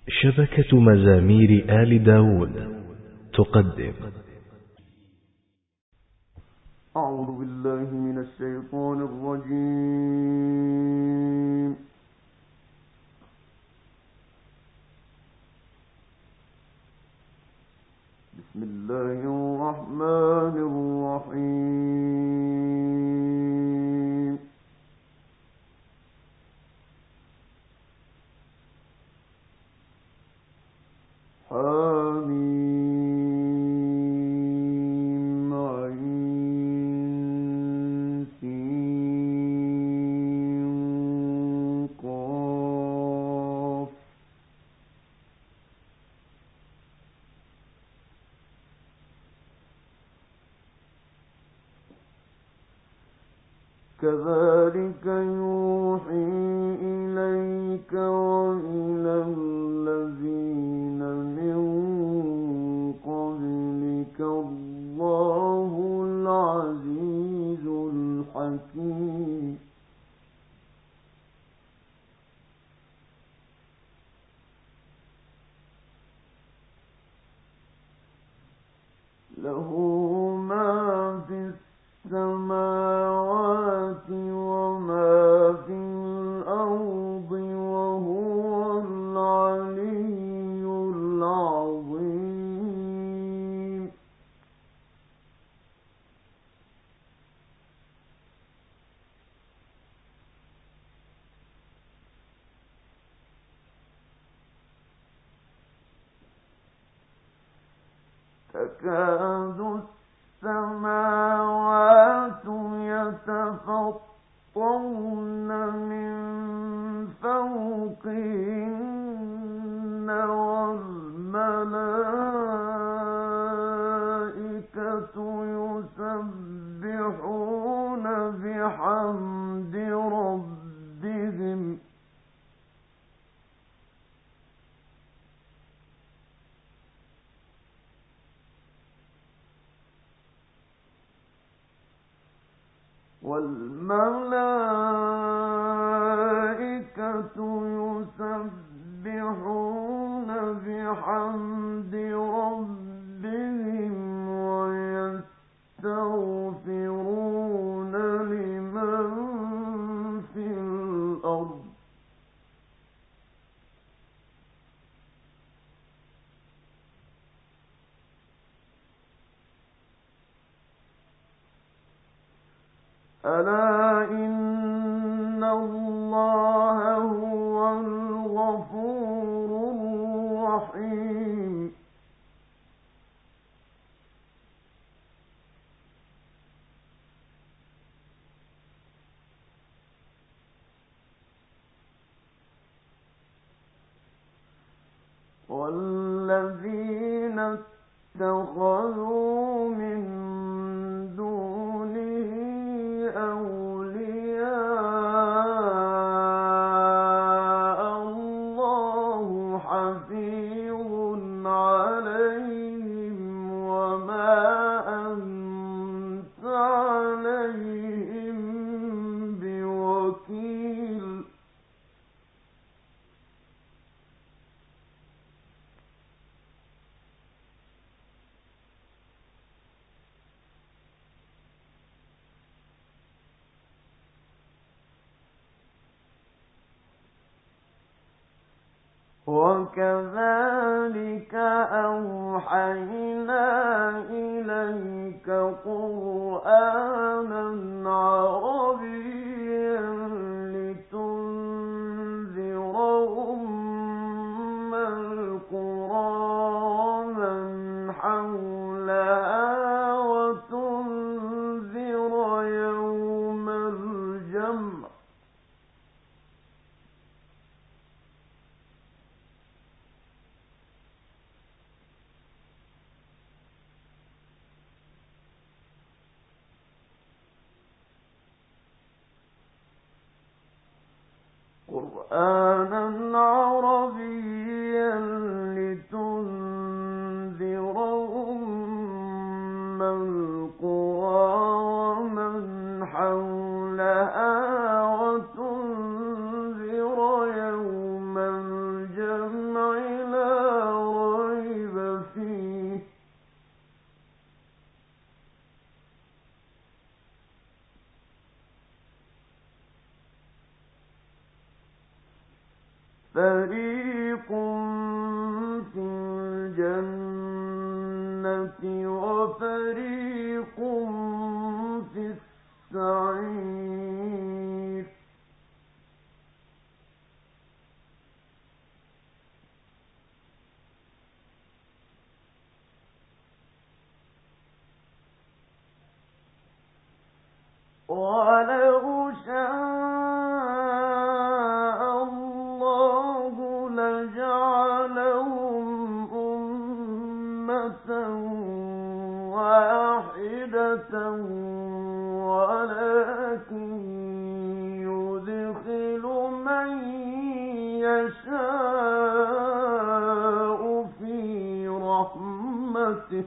شبكة مزامير آل داود تقدم. أعوذ بالله من الشيطان الرجيم. بسم الله الرحمن الرحيم. حميم عين سين قاف. كذلك يوحي إليك وإلى الذين من قبلك الله العزيز الحكيم. له ما في السماوات وما في الأرض وهو العلي العظيم. تكاد السماوات يتفطرن من فوقهن والملائكة يسبحون بحمد ربهم ويستغفرون لمن في الأرض. ألا إن الله هو الغفور الرحيم. والذين اتخذوا من دونه أولياء الله حفيظ عليهم وما أنت عليهم بوكيل. وكذلك أوحينا إليك قرآنا عربيا لتنذر أم القرى ومن حولها وتنذر يوم الجمع. قرآنا عربيا لتنذر أم القرى ومن حولها وتنذر يوم الجمع ولو شاء الله لجعلهم أمة واحدة ولكن يدخل من يشاء في رحمته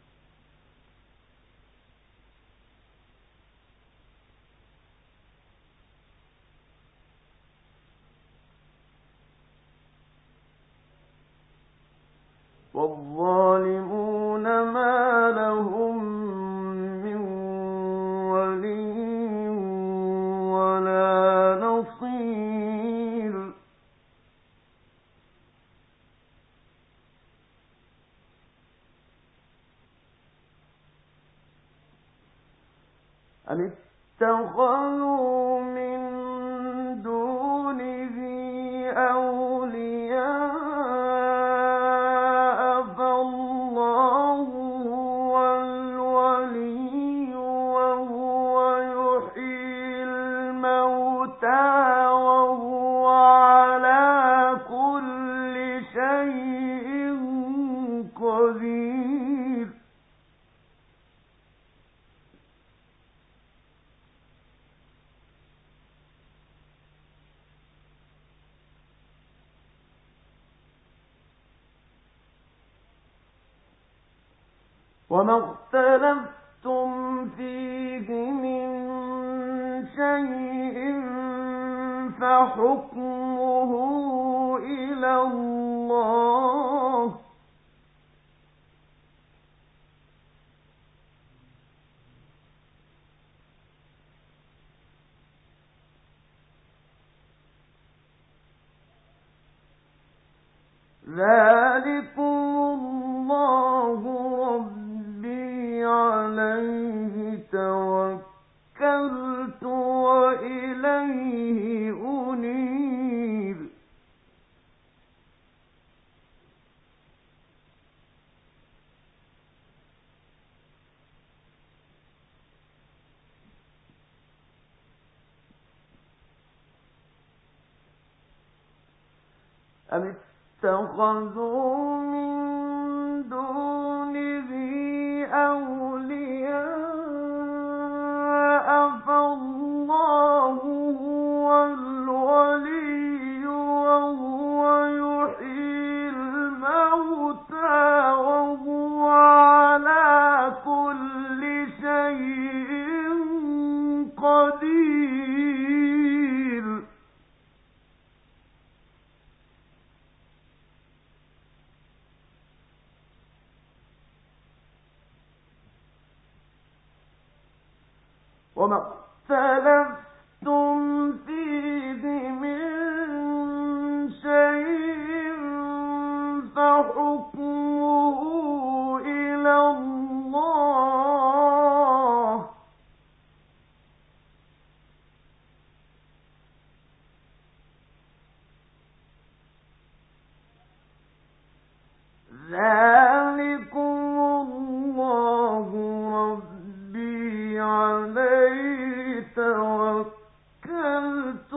والظالمون ما لهم من ولي ولا نصير أم اتخذوا من دونه أولياء وما اختلفتم فيه من شيء فحكمه إلى الله ذلكم الله ربي عليه توكلت وإليه أنيب أم اتخذوا من دونه أولياء فالله هو الولي وهو يحيي الموتى وهو على كل شيء قدير وما اختلفتم فيه من شيء فحكمه إلى الله ذلكم الله ربي عليه توكلت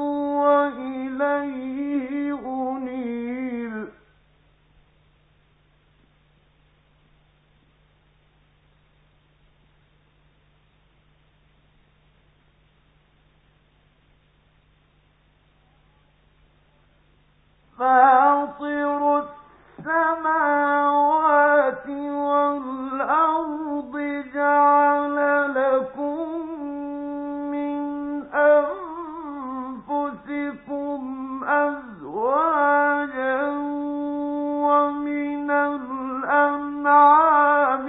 وإليه أنيب فاطر السماوات والأرض جعل لكم من أنفسكم أزواجا ومن الأنعام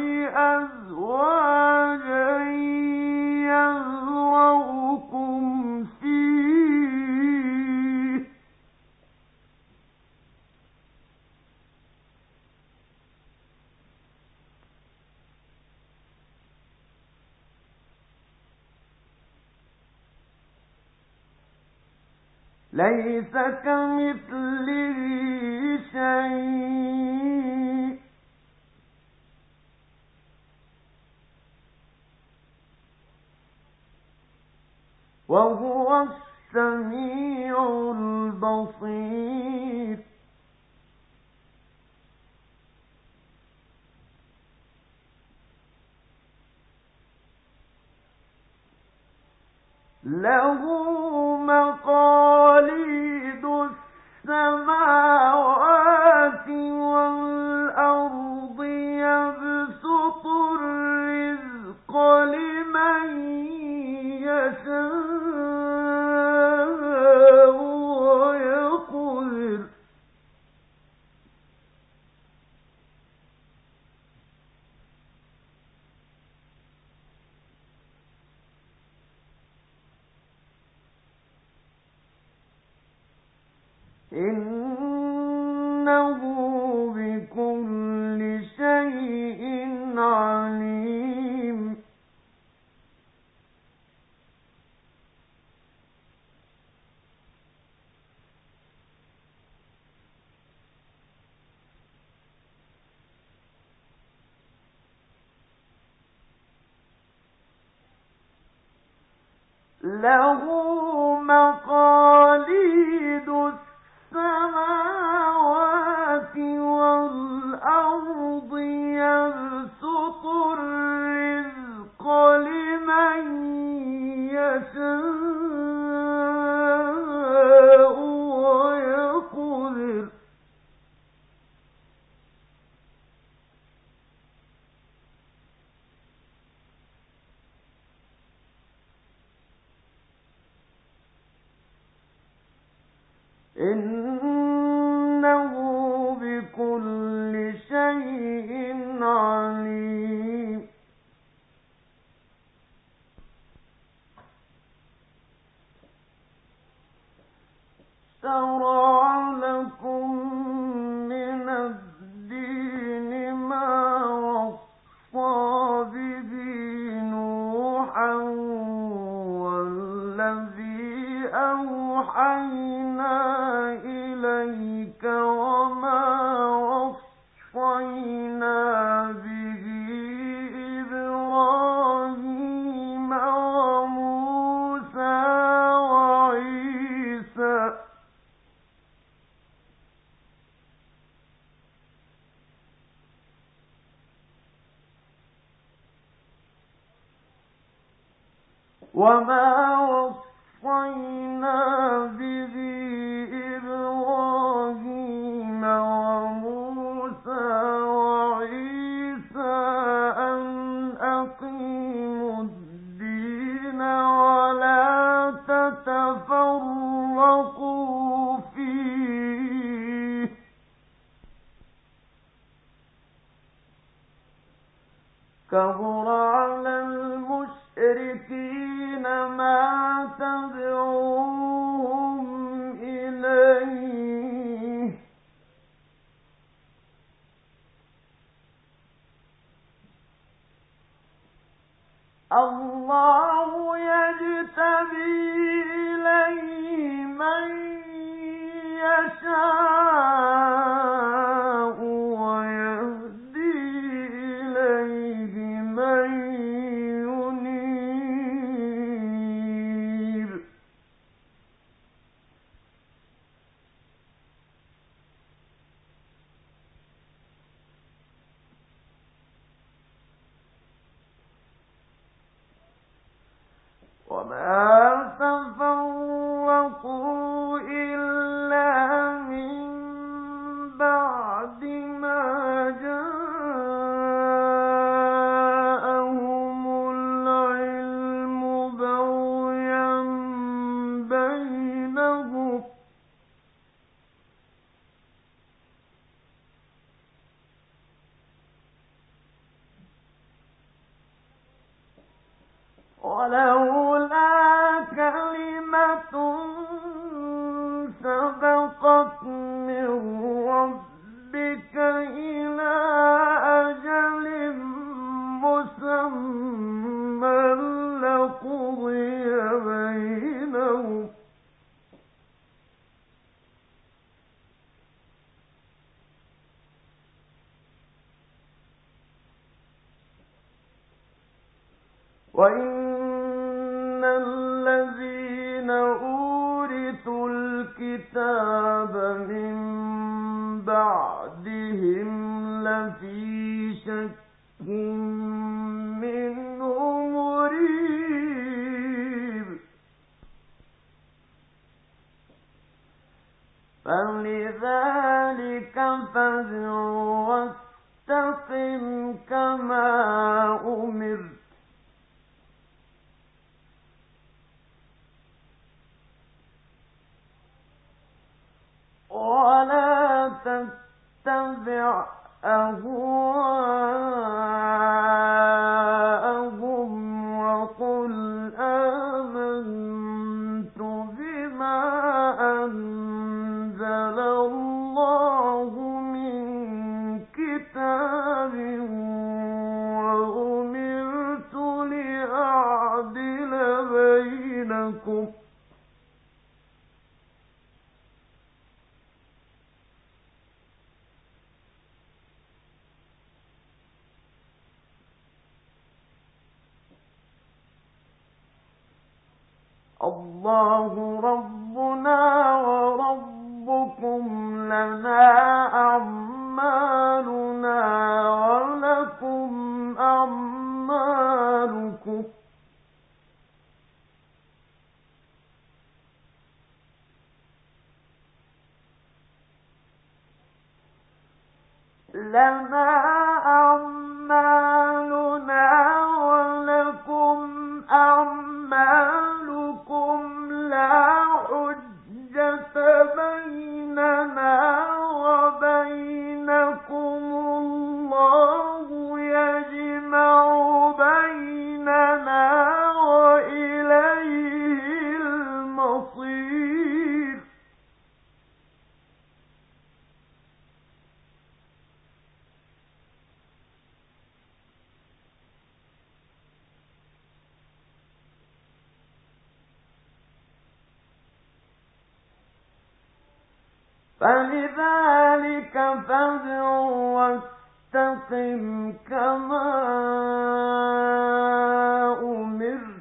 أزواجا يذرؤكم فيه ليس كمثله شيء وهو السميع البصير له مقاليد السماوات والأرض يبسط الرزق لمن يشاء ويقدر إنه بكل شيء عليم له مقاليد السماوات والأرض يبسط الرزق لمن يشاء ويقدر إنه بكل شيء عليم شرع لكم من الدين ما وصى به نوحا والذي أوحينا إليك وما وصينا به إبراهيم وموسى وعيسى أن أقيموا الدين ولا تتفرقوا فيه كبر على المشركين ما تدعوهم إليه الله يجتبي إليه من يشاء ويهدي إليه من ينيب وما تفرقوا إلا من بعد ما جاءهم العلم بغيا بينهم ولولا كلمة سبقت من ربك إلى أجل مسمى لقضي بينهم وإن الذين الكتاب من بعدهم لفي شك منه مريب فلذلك فادع واستقم كما أمرت ولا تتبع أهواءهم وقل آمنت بما أنزل الله من كتاب وأمرت لأعدل بينكم الله ربنا وربكم لنا أعمالنا ولكم أعمالكم لنا أعمالنا ولكم أعمالكم لا حجة بيننا وبينكم الله يجمع بيننا وإليه المصير فلذلك فادع واستقم كما أمرت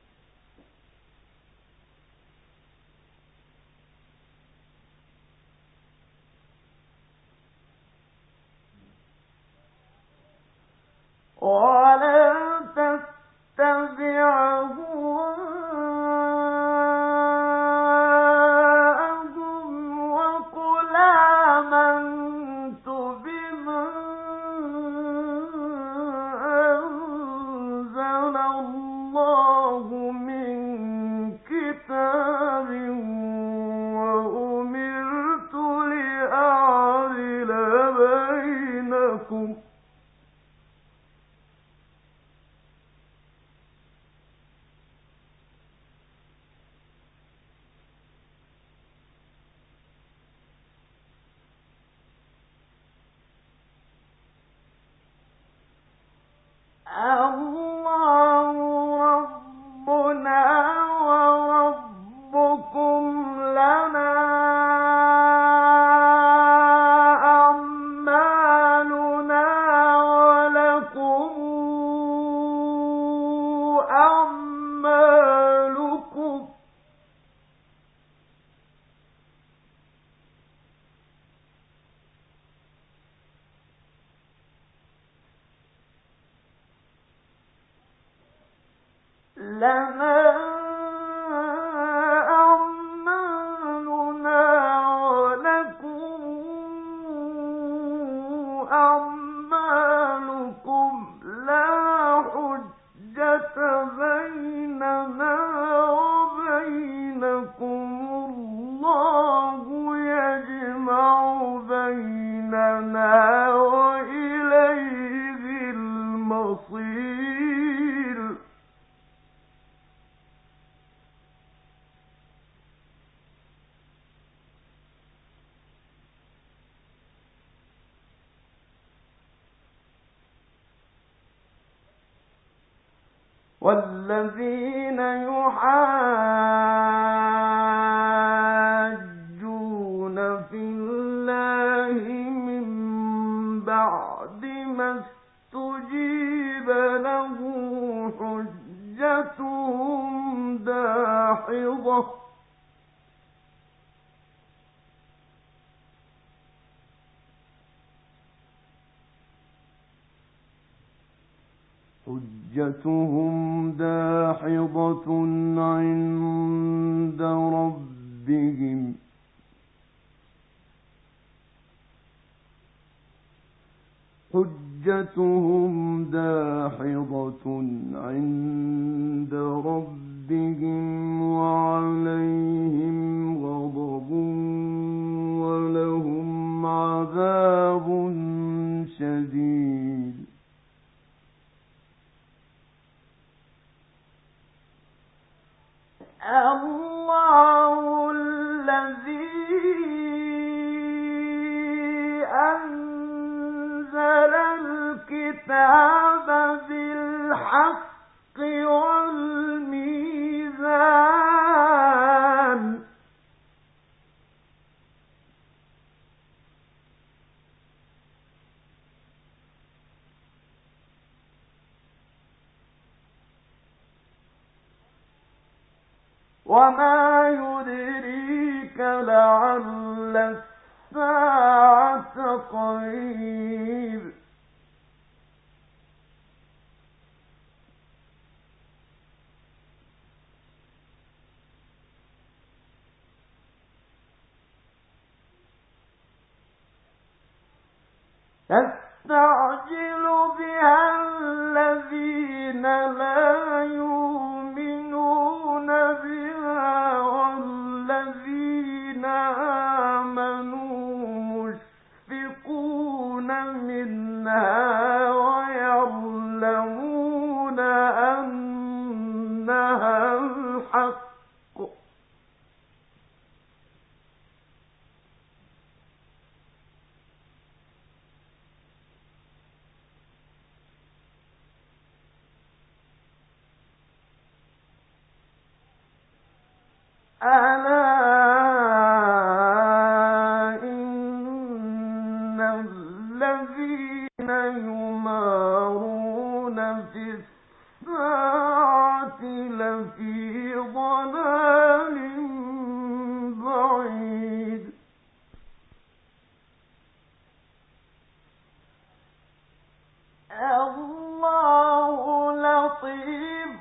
ولا تتبع أهواءهم وقل آمنت بما أنزل الله من كتاب وأمرت لأعدل بينكم الله ربنا وربكم لنا أعمالنا ولكم أعمالكم لنا أعمالنا ولكم أعمالكم لا حجة بيننا وبينكم الله يجمع بيننا وإليه المصير والذين يحاجون في الله من بعد ما استجيب له حجتهم داحضة حجتهم داحضة عند ربهم وعليهم غضب ولهم عذاب شديد. الله الذي أنزل الكتاب بالحق والميزان وما يدريك لعل الساعة قريب. يستعجل بها الذين لا يؤمنون بها والذين آمنوا مشفقون منها ويعلمون أنها الحق. ألا إن الذين يمارون في الساعة لفي ضلال بعيد. الله لطيف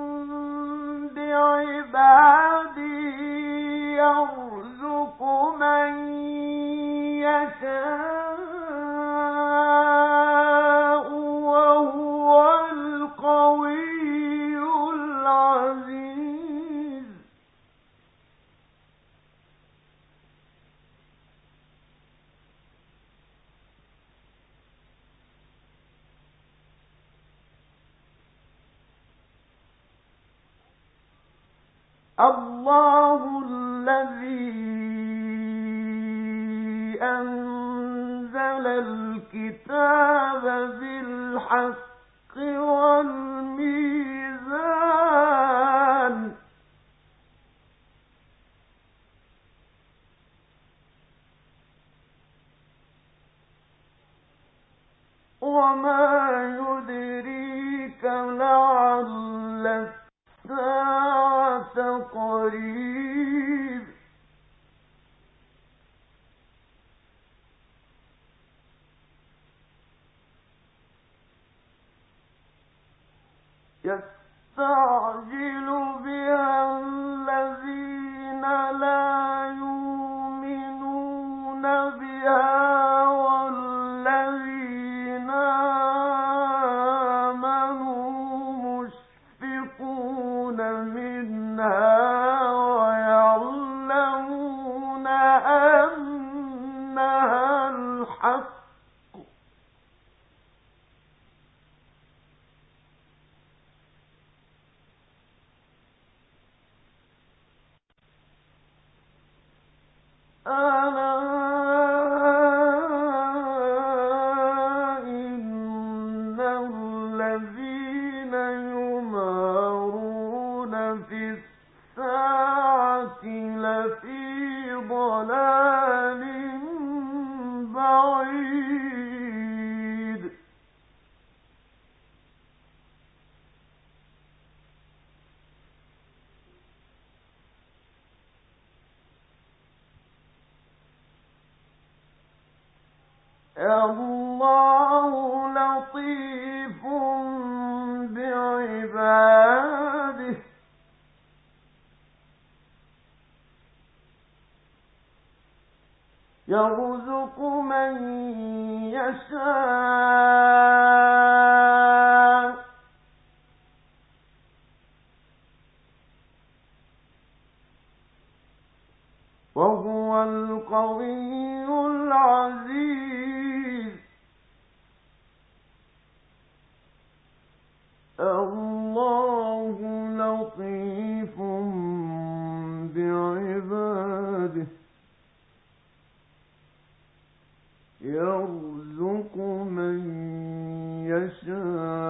بعباده يرزق من يشاء وهو القوي العزيز. الله الذي أنزل الكتاب بالحق والميزان وما يدريك لعل الساعة قريب. يستعجل بها الذين لا يؤمنون بها والذين آمنوا مشفقون منها ويعلمون أنها الحق. ألا إن الذين يمارون في الساعة لفي ضلال بعيد. الله لطيف يرزق من يشاء وهو القوي العزيز الله لطيف بعباده يرزق من يشاء